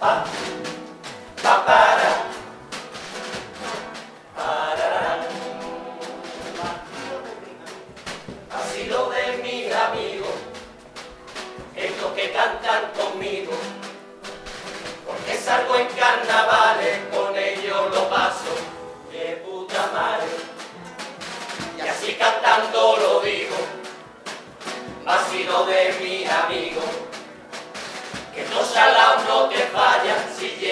Pa, pa, pararán. Así lo de mis amigos, estos que cantan conmigo, porque salgo en carnavales, con ellos lo paso de puta madre. Y así cantando lo digo, vacilo de mis amigos, que los salados no te fallan si